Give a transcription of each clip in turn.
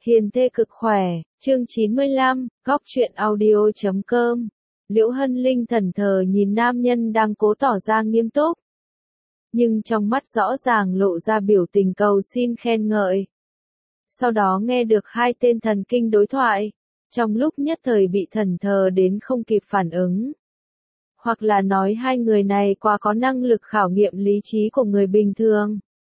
Hiền thê cực khỏe, chương 95, góc truyện audio.com. Liễu Hân Linh thẫn thờ nhìn nam nhân đang cố tỏ ra nghiêm túc, nhưng trong mắt rõ ràng lộ ra biểu tình cầu xin khen ngợi. Sau đó nghe được hai tên thần kinh đối thoại, trong lúc nhất thời bị thẫn thờ đến không kịp phản ứng. Hoặc là nói hai người này quá có năng lực khảo nghiệm lý trí của người bình thường.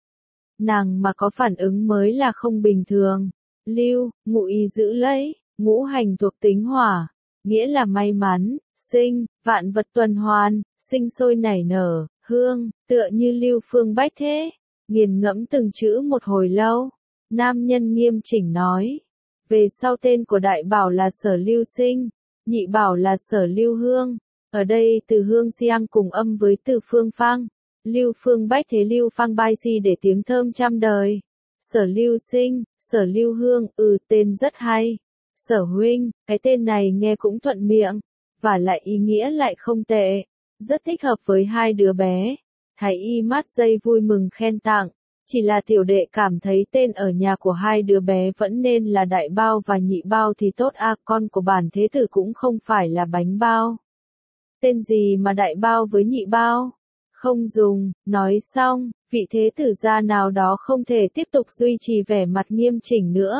Nàng mà có phản ứng mới là không bình thường. Lưu, ngụ ý giữ lấy, ngũ hành thuộc tính hỏa, nghĩa là may mắn, sinh, vạn vật tuần hoàn, sinh sôi nảy nở, hương, tựa như Lưu Phương Bách thế. Nghiền ngẫm từng chữ một hồi lâu, nam nhân nghiêm chỉnh nói. Về sau tên của đại bảo là Sở Lưu Sinh, nhị bảo là Sở Lưu Hương. Ở đây từ hương xiang cùng âm với từ phương phang. Lưu Phương Bách thế Lưu Phang Bai Si để tiếng thơm trăm đời. Sở Lưu Sinh, Sở Lưu Hương, tên rất hay. Sở huynh, cái tên này nghe cũng thuận miệng, và lại ý nghĩa lại không tệ, rất thích hợp với hai đứa bé. Thái y mát dây vui mừng khen tặng, chỉ là tiểu đệ cảm thấy tên ở nhà của hai đứa bé vẫn nên là đại bao và nhị bao thì tốt a, con của bản thế tử cũng không phải là bánh bao. Tên gì mà đại bao với nhị bao? Không dùng, nói xong, vị thế tử gia nào đó không thể tiếp tục duy trì vẻ mặt nghiêm chỉnh nữa.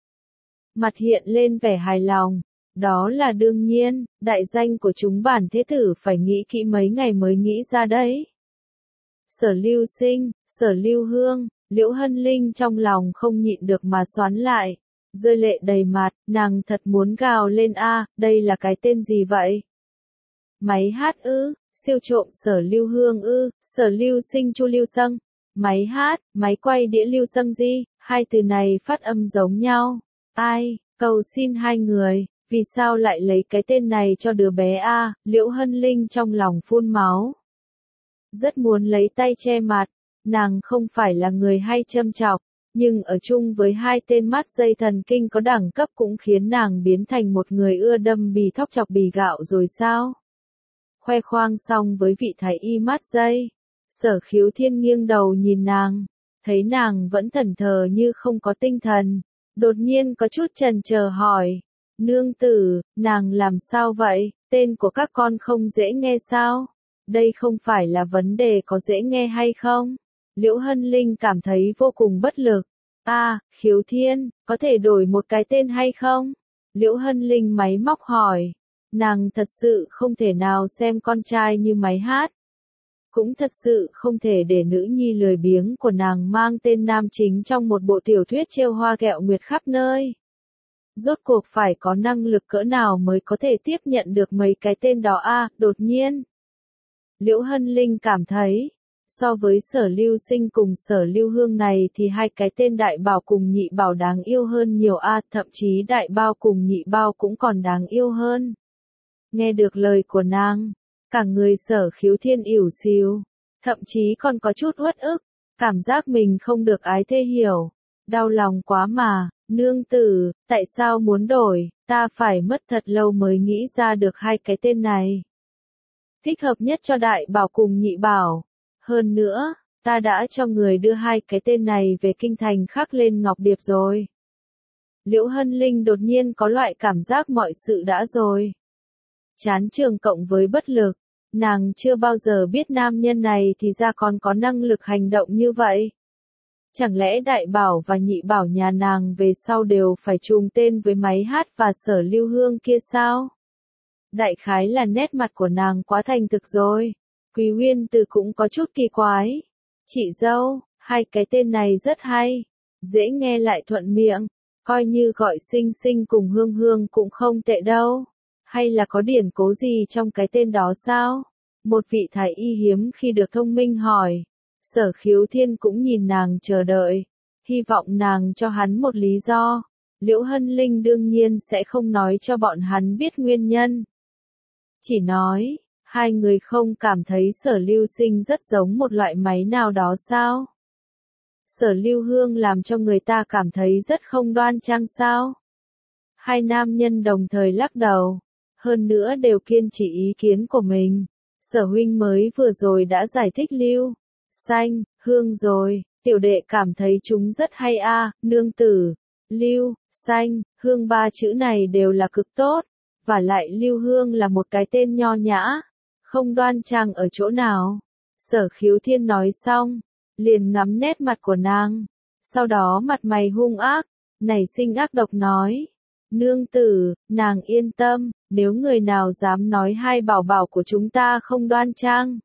Mặt hiện lên vẻ hài lòng, đó là đương nhiên, đại danh của chúng bản thế tử phải nghĩ kỹ mấy ngày mới nghĩ ra đấy. Sở Lưu Sinh, Sở Lưu Hương, Liễu Hân Linh trong lòng không nhịn được mà xoắn lại, rơi lệ đầy mặt, nàng thật muốn gào lên a, đây là cái tên gì vậy? Máy hát ư? Siêu trộm Sở Lưu Hương ư? Sở Lưu Sinh Chu Lưu Sâng. Máy hát, máy quay đĩa Lưu Sâng gì? Hai từ này phát âm giống nhau. Ai, cầu xin hai người, vì sao lại lấy cái tên này cho đứa bé a? Liễu Hân Linh trong lòng phun máu. Rất muốn lấy tay che mặt, nàng không phải là người hay châm chọc, nhưng ở chung với hai tên mắt dây thần kinh có đẳng cấp cũng khiến nàng biến thành một người ưa đâm bì thóc chọc bì gạo rồi sao? Khoe khoang xong với vị thái y mát dây, Sở Khiếu Thiên nghiêng đầu nhìn nàng, thấy nàng vẫn thẫn thờ như không có tinh thần, đột nhiên có chút chần chờ hỏi, nương tử, nàng làm sao vậy, tên của các con không dễ nghe sao? Đây không phải là vấn đề có dễ nghe hay không? Liễu Hân Linh cảm thấy vô cùng bất lực. Khiếu Thiên, có thể đổi một cái tên hay không? Liễu Hân Linh máy móc hỏi. Nàng thật sự không thể nào xem con trai như máy hát. Cũng thật sự không thể để nữ nhi lười biếng của nàng mang tên nam chính trong một bộ tiểu thuyết trêu hoa ghẹo nguyệt khắp nơi. Rốt cuộc phải có năng lực cỡ nào mới có thể tiếp nhận được mấy cái tên đó đột nhiên. Liễu Hân Linh cảm thấy, so với Sở Lưu Sinh cùng Sở Lưu Hương này thì hai cái tên đại bảo cùng nhị bảo đáng yêu hơn nhiều thậm chí đại bao cùng nhị bao cũng còn đáng yêu hơn. Nghe được lời của nàng, cả người Sở Khiếu Thiên ỉu xìu, thậm chí còn có chút uất ức, cảm giác mình không được ái thê hiểu, đau lòng quá mà, nương tử, tại sao muốn đổi, ta phải mất thật lâu mới nghĩ ra được hai cái tên này. Thích hợp nhất cho đại bảo cùng nhị bảo, hơn nữa, ta đã cho người đưa hai cái tên này về kinh thành khắc lên ngọc điệp rồi. Liễu Hân Linh đột nhiên có loại cảm giác mọi sự đã rồi. Chán trường cộng với bất lực, nàng chưa bao giờ biết nam nhân này thì ra còn có năng lực hành động như vậy. Chẳng lẽ đại bảo và nhị bảo nhà nàng về sau đều phải trùng tên với máy hát và Sở Lưu Hương kia sao? Đại khái là nét mặt của nàng quá thành thực rồi. Quý Huyên Từ cũng có chút kỳ quái. Chị dâu, hai cái tên này rất hay, dễ nghe lại thuận miệng, coi như gọi Sinh Sinh cùng Hương Hương cũng không tệ đâu. Hay là có điển cố gì trong cái tên đó sao? Một vị thái y hiếm khi được thông minh hỏi. Sở Khiếu Thiên cũng nhìn nàng chờ đợi, hy vọng nàng cho hắn một lý do. Liễu Hân Linh đương nhiên sẽ không nói cho bọn hắn biết nguyên nhân. Chỉ nói, hai người không cảm thấy Sở Lưu Sinh rất giống một loại máy nào đó sao? Sở Lưu Hương làm cho người ta cảm thấy rất không đoan trang sao? Hai nam nhân đồng thời lắc đầu, hơn nữa đều kiên trì ý kiến của mình. Sở huynh mới vừa rồi đã giải thích Lưu Xanh, Hương rồi, tiểu đệ cảm thấy chúng rất hay nương tử. Lưu, Xanh, Hương ba chữ này đều là cực tốt, và lại Lưu Hương là một cái tên nho nhã, không đoan trang ở chỗ nào. Sở Khiếu Thiên nói xong, liền ngắm nét mặt của nàng, sau đó mặt mày hung ác, nảy sinh ác độc nói. Nương tử, nàng yên tâm, nếu người nào dám nói hai bảo bảo của chúng ta không đoan trang,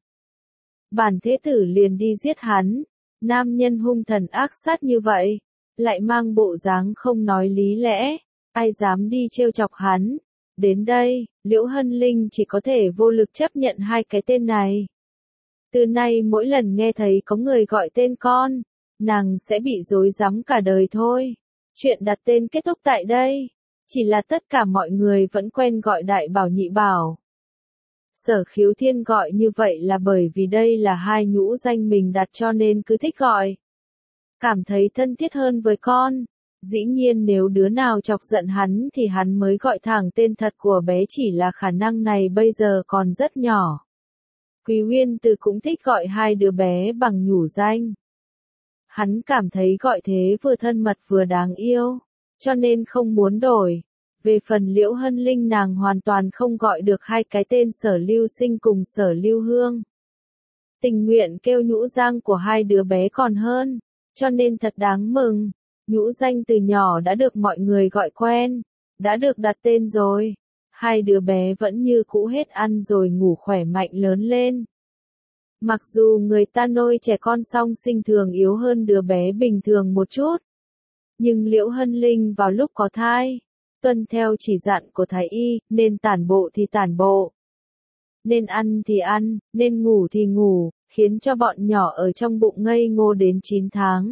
bản thế tử liền đi giết hắn. Nam nhân hung thần ác sát như vậy, lại mang bộ dáng không nói lý lẽ, ai dám đi trêu chọc hắn. Đến đây, Liễu Hân Linh chỉ có thể vô lực chấp nhận hai cái tên này. Từ nay mỗi lần nghe thấy có người gọi tên con, nàng sẽ bị rối rắm cả đời thôi. Chuyện đặt tên kết thúc tại đây. Chỉ là tất cả mọi người vẫn quen gọi đại bảo nhị bảo. Sở Khiếu Thiên gọi như vậy là bởi vì đây là hai nhũ danh mình đặt cho nên cứ thích gọi. Cảm thấy thân thiết hơn với con. Dĩ nhiên nếu đứa nào chọc giận hắn thì hắn mới gọi thẳng tên thật của bé, chỉ là khả năng này bây giờ còn rất nhỏ. Quý Uyên Từ cũng thích gọi hai đứa bé bằng nhủ danh. Hắn cảm thấy gọi thế vừa thân mật vừa đáng yêu, cho nên không muốn đổi. Về phần Liễu Hân Linh, nàng hoàn toàn không gọi được hai cái tên Sở Lưu Sinh cùng Sở Lưu Hương. Tình nguyện kêu nhũ danh của hai đứa bé còn hơn, cho nên thật đáng mừng. Nhũ danh từ nhỏ đã được mọi người gọi quen, đã được đặt tên rồi. Hai đứa bé vẫn như cũ hết ăn rồi ngủ khỏe mạnh lớn lên. Mặc dù người ta nuôi trẻ con song sinh thường yếu hơn đứa bé bình thường một chút, nhưng Liễu Hân Linh vào lúc có thai, tuân theo chỉ dặn của thái y, nên tản bộ thì tản bộ, nên ăn thì ăn, nên ngủ thì ngủ, khiến cho bọn nhỏ ở trong bụng ngây ngô đến 9 tháng.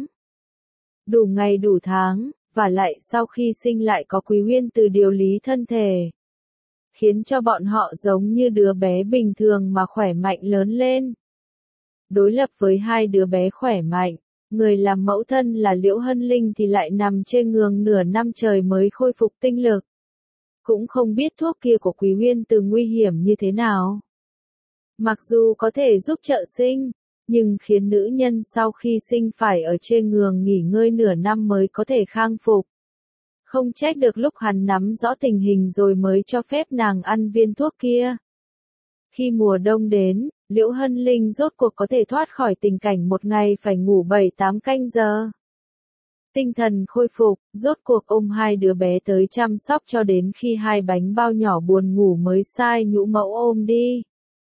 Đủ ngày đủ tháng, và lại sau khi sinh lại có Quý Uyên Từ điều lý thân thể, khiến cho bọn họ giống như đứa bé bình thường mà khỏe mạnh lớn lên. Đối lập với hai đứa bé khỏe mạnh, người làm mẫu thân là Liễu Hân Linh thì lại nằm trên giường nửa năm trời mới khôi phục tinh lực. Cũng không biết thuốc kia của Quý Uyên Từ nguy hiểm như thế nào. Mặc dù có thể giúp trợ sinh, nhưng khiến nữ nhân sau khi sinh phải ở trên giường nghỉ ngơi nửa năm mới có thể khang phục. Không trách được lúc hắn nắm rõ tình hình rồi mới cho phép nàng ăn viên thuốc kia. Khi mùa đông đến, Liễu Hân Linh rốt cuộc có thể thoát khỏi tình cảnh một ngày phải ngủ 7-8 canh giờ. Tinh thần khôi phục, rốt cuộc ôm hai đứa bé tới chăm sóc cho đến khi hai bánh bao nhỏ buồn ngủ mới sai nhũ mẫu ôm đi.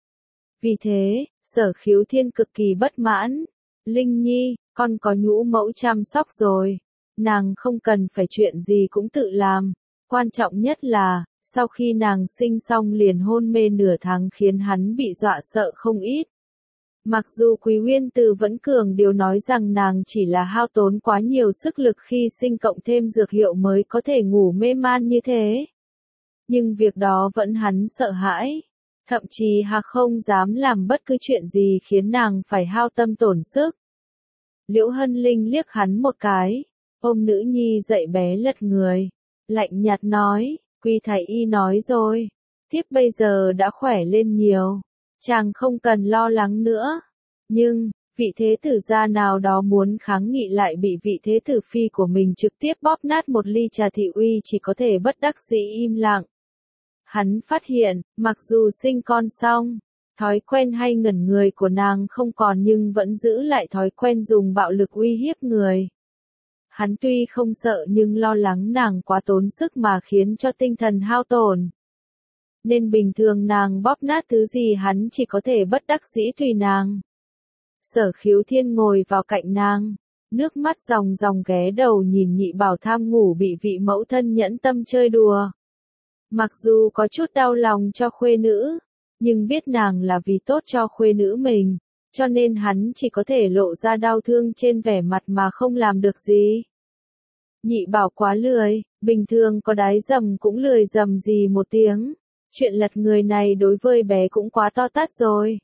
Vì thế, Sở Khiếu Thiên cực kỳ bất mãn. Linh Nhi, con có nhũ mẫu chăm sóc rồi. Nàng không cần phải chuyện gì cũng tự làm. Quan trọng nhất là, sau khi nàng sinh xong liền hôn mê nửa tháng khiến hắn bị dọa sợ không ít. Mặc dù Quý Uyên Từ vẫn cường điều nói rằng nàng chỉ là hao tốn quá nhiều sức lực khi sinh cộng thêm dược hiệu mới có thể ngủ mê man như thế. Nhưng việc đó vẫn hắn sợ hãi. Thậm chí không dám làm bất cứ chuyện gì khiến nàng phải hao tâm tổn sức. Liễu Hân Linh liếc hắn một cái, ôm nữ nhi dậy bé lật người, lạnh nhạt nói, Quý thái y nói rồi, tiếp bây giờ đã khỏe lên nhiều, chàng không cần lo lắng nữa. Nhưng, vị thế tử gia nào đó muốn kháng nghị lại bị vị thế tử phi của mình trực tiếp bóp nát một ly trà, thị uy chỉ có thể bất đắc dĩ im lặng. Hắn phát hiện, mặc dù sinh con xong, thói quen hay ngẩn người của nàng không còn nhưng vẫn giữ lại thói quen dùng bạo lực uy hiếp người. Hắn tuy không sợ nhưng lo lắng nàng quá tốn sức mà khiến cho tinh thần hao tổn. Nên bình thường nàng bóp nát thứ gì hắn chỉ có thể bất đắc dĩ tùy nàng. Sở Khiếu Thiên ngồi vào cạnh nàng, nước mắt ròng ròng ghé đầu nhìn nhị bảo tham ngủ bị vị mẫu thân nhẫn tâm chơi đùa. Mặc dù có chút đau lòng cho khuê nữ, nhưng biết nàng là vì tốt cho khuê nữ mình, cho nên hắn chỉ có thể lộ ra đau thương trên vẻ mặt mà không làm được gì. Nhị bảo quá lười, bình thường có đái dầm cũng lười dầm gì một tiếng. Chuyện lật người này đối với bé cũng quá to tát rồi.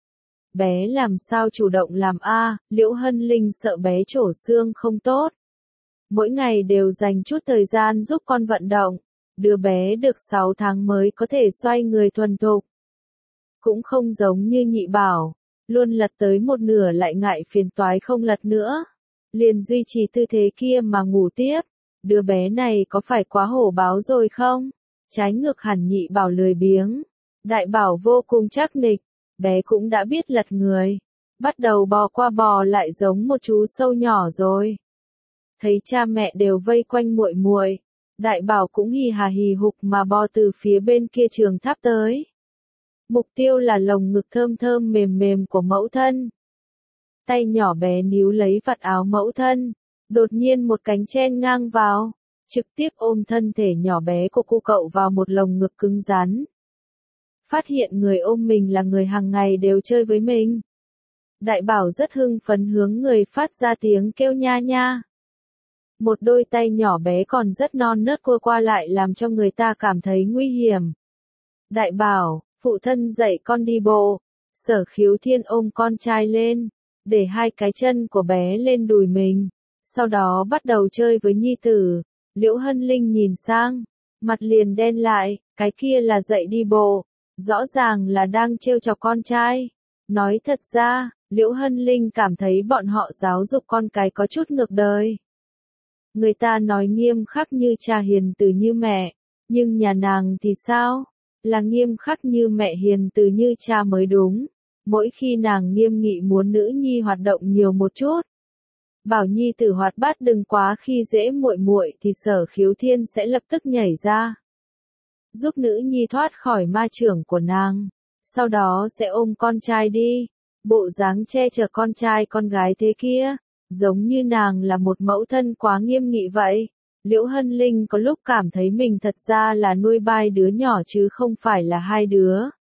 Bé làm sao chủ động làm a? Liễu Hân Linh sợ bé trổ xương không tốt. Mỗi ngày đều dành chút thời gian giúp con vận động. Đứa bé được 6 tháng mới có thể xoay người thuần thục. Cũng không giống như nhị bảo, luôn lật tới một nửa lại ngại phiền toái không lật nữa. Liền duy trì tư thế kia mà ngủ tiếp. Đứa bé này có phải quá hổ báo rồi không? Trái ngược hẳn Nhị Bảo lười biếng. Đại Bảo vô cùng chắc nịch, bé cũng đã biết lật người. Bắt đầu bò qua bò lại giống một chú sâu nhỏ rồi. Thấy cha mẹ đều vây quanh muội muội, Đại Bảo cũng hì hà hì hục mà bò từ phía bên kia trường tháp tới. Mục tiêu là lồng ngực thơm thơm mềm mềm của mẫu thân. Tay nhỏ bé níu lấy vạt áo mẫu thân, đột nhiên một cánh chen ngang vào, trực tiếp ôm thân thể nhỏ bé của cô cậu vào một lồng ngực cứng rắn. Phát hiện người ôm mình là người hàng ngày đều chơi với mình. Đại Bảo rất hưng phấn hướng người phát ra tiếng kêu nha nha. Một đôi tay nhỏ bé còn rất non nớt cua qua lại làm cho người ta cảm thấy nguy hiểm. Đại Bảo, phụ thân dạy con đi bộ. Sở Khiếu Thiên ôm con trai lên, để hai cái chân của bé lên đùi mình. Sau đó bắt đầu chơi với nhi tử. Liễu Hân Linh nhìn sang, mặt liền đen lại, cái kia là dạy đi bộ. Rõ ràng là đang trêu chọc con trai. Nói thật ra, Liễu Hân Linh cảm thấy bọn họ giáo dục con cái có chút ngược đời. Người ta nói nghiêm khắc như cha hiền từ như mẹ, nhưng nhà nàng thì sao? Là nghiêm khắc như mẹ hiền từ như cha mới đúng. Mỗi khi nàng nghiêm nghị muốn nữ nhi hoạt động nhiều một chút, bảo nhi tử hoạt bát đừng quá khi dễ muội muội thì Sở Khiếu Thiên sẽ lập tức nhảy ra, giúp nữ nhi thoát khỏi ma chưởng của nàng, sau đó sẽ ôm con trai đi, bộ dáng che chở con trai con gái thế kia, giống như nàng là một mẫu thân quá nghiêm nghị vậy. Liễu Hân Linh có lúc cảm thấy mình thật ra là nuôi 3 đứa nhỏ chứ không phải là 2 đứa.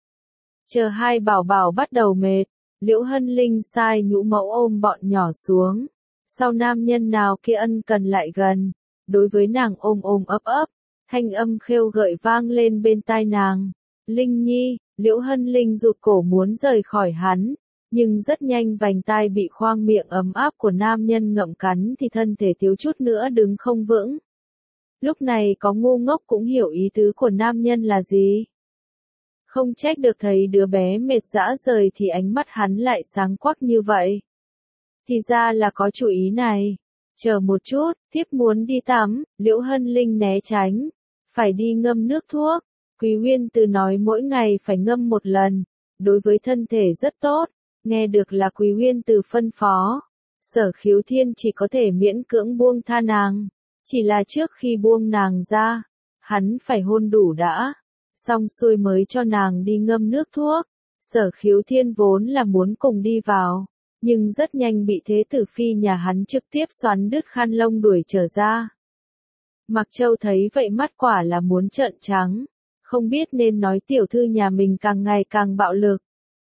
Chờ hai bảo bảo bắt đầu mệt, Liễu Hân Linh sai nhũ mẫu ôm bọn nhỏ xuống. Sau nam nhân nào kia ân cần lại gần, đối với nàng ôm ôm ấp ấp, thanh âm khêu gợi vang lên bên tai nàng. Linh Nhi, Liễu Hân Linh rụt cổ muốn rời khỏi hắn, nhưng rất nhanh vành tai bị khoang miệng ấm áp của nam nhân ngậm cắn thì thân thể thiếu chút nữa đứng không vững. Lúc này có ngu ngốc cũng hiểu ý tứ của nam nhân là gì. Không trách được thấy đứa bé mệt dã rời thì ánh mắt hắn lại sáng quắc như vậy. Thì ra là có chủ ý này. Chờ một chút, thiếp muốn đi tắm, Liễu Hân Linh né tránh. Phải đi ngâm nước thuốc. Quý Huyên Từ nói mỗi ngày phải ngâm một lần. Đối với thân thể rất tốt. Nghe được là Quý Huyên Từ phân phó. Sở Khiếu Thiên chỉ có thể miễn cưỡng buông tha nàng. Chỉ là trước khi buông nàng ra, hắn phải hôn đủ đã. Xong xuôi mới cho nàng đi ngâm nước thuốc. Sở Khiếu Thiên vốn là muốn cùng đi vào, nhưng rất nhanh bị thế tử phi nhà hắn trực tiếp xoắn đứt khăn lông đuổi trở ra. Mặc Châu thấy vậy mắt quả là muốn trợn trắng, không biết nên nói tiểu thư nhà mình càng ngày càng bạo lực,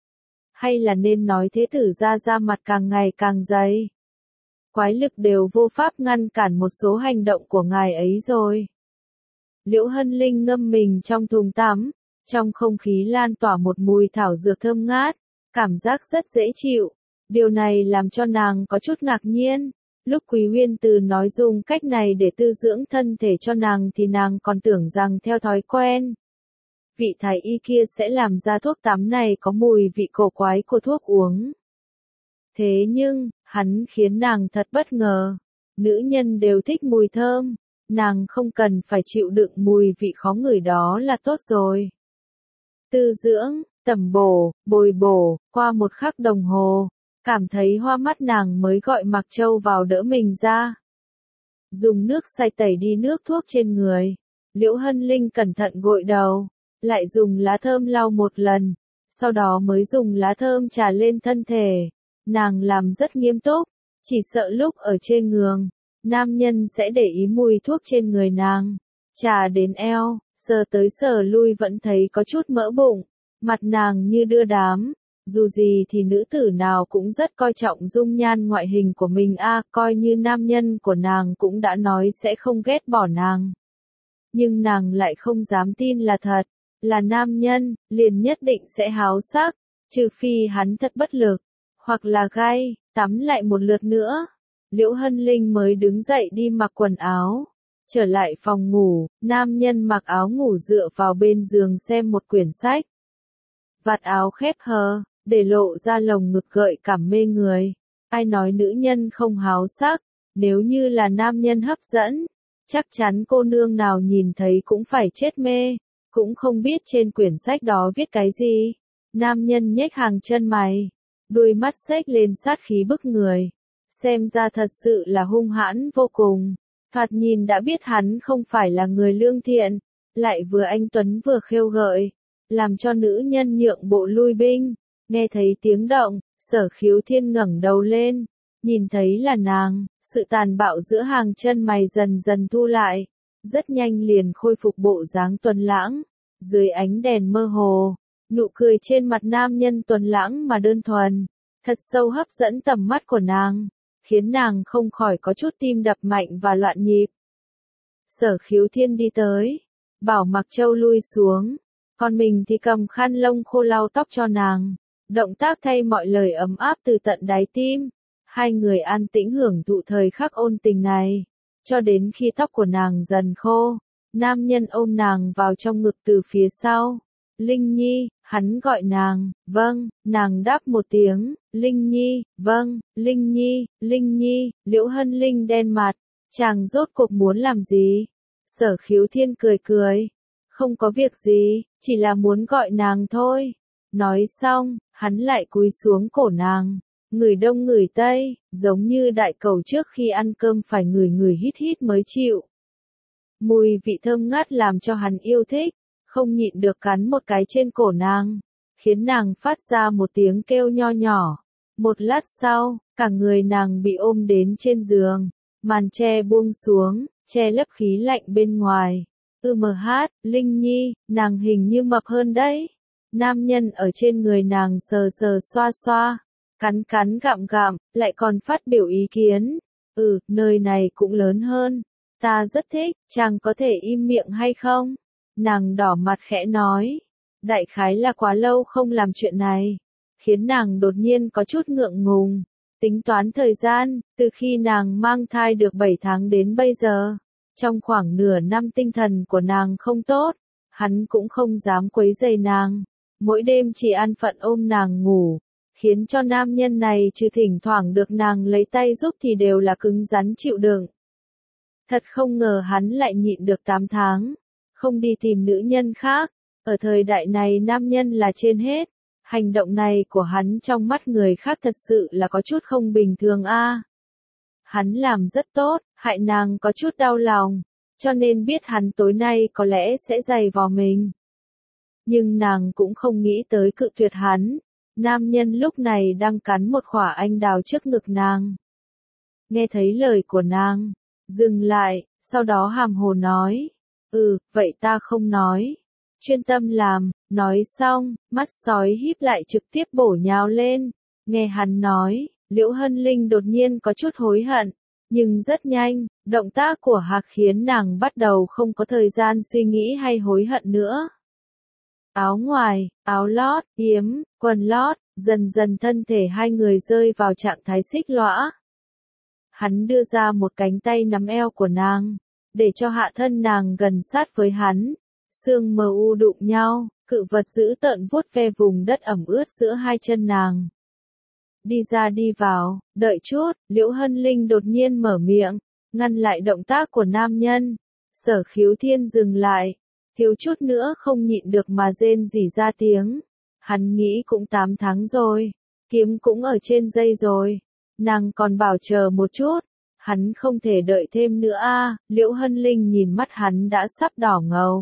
hay là nên nói thế tử ra mặt càng ngày càng dày. Quái lực đều vô pháp ngăn cản một số hành động của ngài ấy rồi. Liễu Hân Linh ngâm mình trong thùng tắm, trong không khí lan tỏa một mùi thảo dược thơm ngát, cảm giác rất dễ chịu. Điều này làm cho nàng có chút ngạc nhiên. Lúc Quý Huyên Từ nói dùng cách này để tư dưỡng thân thể cho nàng thì nàng còn tưởng rằng theo thói quen. Vị thái y kia sẽ làm ra thuốc tắm này có mùi vị cổ quái của thuốc uống. Thế nhưng, hắn khiến nàng thật bất ngờ. Nữ nhân đều thích mùi thơm. Nàng không cần phải chịu đựng mùi vị khó ngửi đó là tốt rồi. Tư dưỡng, tẩm bổ, bồi bổ, qua một khắc đồng hồ, cảm thấy hoa mắt nàng mới gọi Mặc Châu vào đỡ mình ra. Dùng nước sạch tẩy đi nước thuốc trên người. Liễu Hân Linh cẩn thận gội đầu, lại dùng lá thơm lau một lần, sau đó mới dùng lá thơm chà lên thân thể. Nàng làm rất nghiêm túc, chỉ sợ lúc ở trên giường, nam nhân sẽ để ý mùi thuốc trên người nàng. Chà đến eo, sờ tới sờ lui vẫn thấy có chút mỡ bụng, mặt nàng như đưa đám. Dù gì thì nữ tử nào cũng rất coi trọng dung nhan ngoại hình của mình coi như nam nhân của nàng cũng đã nói sẽ không ghét bỏ nàng. Nhưng nàng lại không dám tin là thật, là nam nhân, liền nhất định sẽ háo sắc, trừ phi hắn thật bất lực, hoặc là gay, tắm lại một lượt nữa. Liễu Hân Linh mới đứng dậy đi mặc quần áo. Trở lại phòng ngủ, nam nhân mặc áo ngủ dựa vào bên giường xem một quyển sách. Vạt áo khép hờ, để lộ ra lồng ngực gợi cảm mê người. Ai nói nữ nhân không háo sắc, nếu như là nam nhân hấp dẫn, Chắc chắn cô nương nào nhìn thấy cũng phải chết mê, cũng không biết trên quyển sách đó viết cái gì. Nam nhân nhếch hàng chân mày, đuôi mắt xếch lên sát khí bức người. Xem ra thật sự là hung hãn vô cùng. Thoạt nhìn đã biết hắn không phải là người lương thiện, lại vừa anh tuấn vừa khêu gợi, làm cho nữ nhân nhượng bộ lui binh. Nghe thấy tiếng động, Sở Khiếu Thiên ngẩng đầu lên, nhìn thấy là nàng, sự tàn bạo giữa hàng chân mày dần dần thu lại, rất nhanh liền khôi phục bộ dáng tuấn lãng. Dưới ánh đèn mơ hồ, nụ cười trên mặt nam nhân tuấn lãng mà đơn thuần, thật sâu hấp dẫn tầm mắt của nàng, khiến nàng không khỏi có chút tim đập mạnh và loạn nhịp. Sở Khiếu Thiên đi tới, bảo Mặc Châu lui xuống, còn mình thì cầm khăn lông khô lau tóc cho nàng, động tác thay mọi lời ấm áp từ tận đáy tim. Hai người an tĩnh hưởng thụ thời khắc ôn tình này, cho đến khi tóc của nàng dần khô, nam nhân ôm nàng vào trong ngực từ phía sau. Linh Nhi, hắn gọi nàng, vâng, nàng đáp một tiếng, Linh Nhi, vâng, Linh Nhi, Linh Nhi. Liễu Hân Linh đen mặt, chàng rốt cuộc muốn làm gì? Sở Khiếu Thiên cười cười, không có việc gì, chỉ là muốn gọi nàng thôi. Nói xong, hắn lại cúi xuống cổ nàng, người đông người tây, giống như đại cầu trước khi ăn cơm phải ngửi hít hít mới chịu. Mùi vị thơm ngát làm cho hắn yêu thích, không nhịn được cắn một cái trên cổ nàng, khiến nàng phát ra một tiếng kêu nho nhỏ. Một lát sau, cả người nàng bị ôm đến trên giường, màn che buông xuống, che lấp khí lạnh bên ngoài. Linh Nhi, nàng hình như mập hơn đấy. Nam nhân ở trên người nàng sờ sờ xoa xoa, cắn cắn gặm gặm, lại còn phát biểu ý kiến. Nơi này cũng lớn hơn. Ta rất thích, chàng có thể im miệng hay không? Nàng đỏ mặt khẽ nói. Đại khái là quá lâu không làm chuyện này, khiến nàng đột nhiên có chút ngượng ngùng. Tính toán thời gian, từ khi nàng mang thai được 7 tháng đến bây giờ, trong khoảng nửa năm tinh thần của nàng không tốt, hắn cũng không dám quấy rầy nàng, mỗi đêm chỉ an phận ôm nàng ngủ, khiến cho nam nhân này trừ thỉnh thoảng được nàng lấy tay giúp thì đều là cứng rắn chịu đựng. Thật không ngờ hắn lại nhịn được 8 tháng, không đi tìm nữ nhân khác. Ở thời đại này nam nhân là trên hết, hành động này của hắn trong mắt người khác thật sự là có chút không bình thường a. Hắn làm rất tốt, hại nàng có chút đau lòng, cho nên biết hắn tối nay có lẽ sẽ giày vò mình. Nhưng nàng cũng không nghĩ tới cự tuyệt hắn. Nam nhân lúc này đang cắn một quả anh đào trước ngực nàng. Nghe thấy lời của nàng, dừng lại, sau đó hàm hồ nói, vậy ta không nói. Chuyên tâm làm, nói xong, mắt sói híp lại trực tiếp bổ nhào lên. Nghe hắn nói, Liễu Hân Linh đột nhiên có chút hối hận, nhưng rất nhanh, động tác của Hạc khiến nàng bắt đầu không có thời gian suy nghĩ hay hối hận nữa. Áo ngoài, áo lót, yếm, quần lót, dần dần thân thể hai người rơi vào trạng thái xích lõa. Hắn đưa ra một cánh tay nắm eo của nàng, để cho hạ thân nàng gần sát với hắn. Xương mờ u đụng nhau, cự vật dữ tợn vuốt ve vùng đất ẩm ướt giữa hai chân nàng. Đi ra đi vào, đợi chút, Liễu Hân Linh đột nhiên mở miệng, ngăn lại động tác của nam nhân. Sở Khiếu Thiên dừng lại, thiếu chút nữa không nhịn được mà rên rỉ ra tiếng. Hắn nghĩ cũng 8 tháng rồi, kiếm cũng ở trên dây rồi, nàng còn bảo chờ một chút, hắn không thể đợi thêm nữa a. Liễu Hân Linh nhìn mắt hắn đã sắp đỏ ngầu,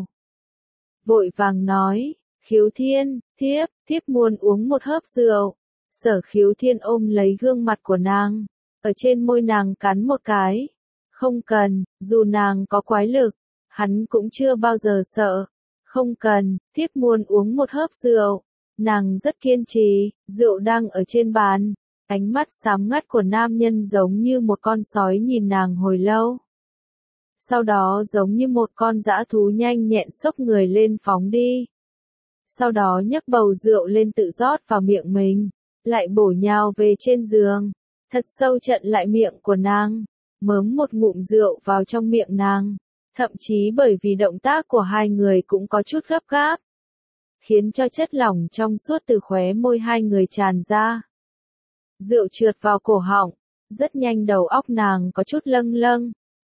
vội vàng nói, Khiếu Thiên, thiếp muốn uống một hớp rượu. Sở Khiếu Thiên ôm lấy gương mặt của nàng, ở trên môi nàng cắn một cái. Không cần, dù nàng có quái lực, hắn cũng chưa bao giờ sợ. Không cần, thiếp muốn uống một hớp rượu. Nàng rất kiên trì, rượu đang ở trên bàn. Ánh mắt xám ngắt của nam nhân giống như một con sói nhìn nàng hồi lâu. Sau đó giống như một con dã thú nhanh nhẹn xốc người lên phóng đi. Sau đó nhấc bầu rượu lên tự rót vào miệng mình, lại bổ nhào về trên giường, thật sâu chặn lại miệng của nàng, mớm một ngụm rượu vào trong miệng nàng, thậm chí bởi vì động tác của hai người cũng có chút gấp gáp, khiến cho chất lỏng trong suốt từ khóe môi hai người tràn ra. Rượu trượt vào cổ họng, rất nhanh đầu óc nàng có chút lâng lâng,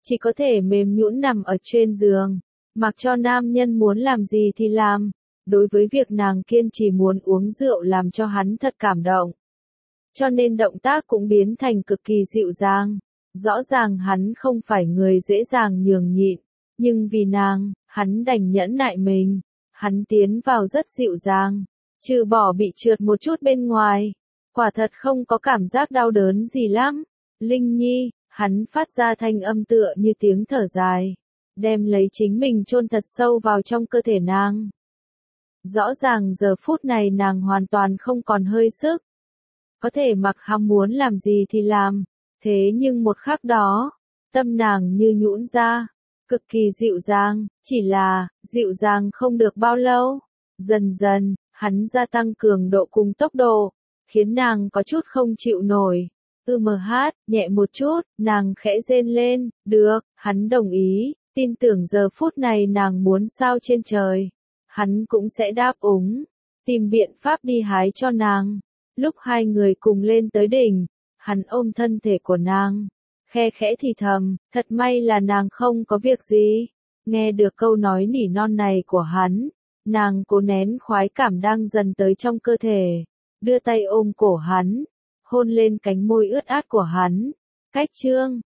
chỉ có thể mềm nhũn nằm ở trên giường, mặc cho nam nhân muốn làm gì thì làm. Đối với việc nàng kiên trì muốn uống rượu làm cho hắn thật cảm động. Cho nên động tác cũng biến thành cực kỳ dịu dàng. Rõ ràng hắn không phải người dễ dàng nhường nhịn, nhưng vì nàng, hắn đành nhẫn nại mình. Hắn tiến vào rất dịu dàng, trừ bỏ bị trượt một chút bên ngoài. Quả thật không có cảm giác đau đớn gì lắm. Linh Nhi, hắn phát ra thanh âm tựa như tiếng thở dài, đem lấy chính mình chôn thật sâu vào trong cơ thể nàng. Rõ ràng giờ phút này nàng hoàn toàn không còn hơi sức. Có thể mặc ham muốn làm gì thì làm. Thế nhưng một khắc đó, tâm nàng như nhũn ra, cực kỳ dịu dàng, chỉ là, dịu dàng không được bao lâu. Dần dần, hắn gia tăng cường độ cùng tốc độ, khiến nàng có chút không chịu nổi. Nhẹ một chút, nàng khẽ rên lên, được, hắn đồng ý, tin tưởng giờ phút này nàng muốn sao trên trời. Hắn cũng sẽ đáp ứng, tìm biện pháp đi hái cho nàng. Lúc hai người cùng lên tới đỉnh, hắn ôm thân thể của nàng, khe khẽ thì thầm, thật may là nàng không có việc gì. Nghe được câu nói nỉ non này của hắn, nàng cố nén khoái cảm đang dần tới trong cơ thể, đưa tay ôm cổ hắn, hôn lên cánh môi ướt át của hắn. Cách chương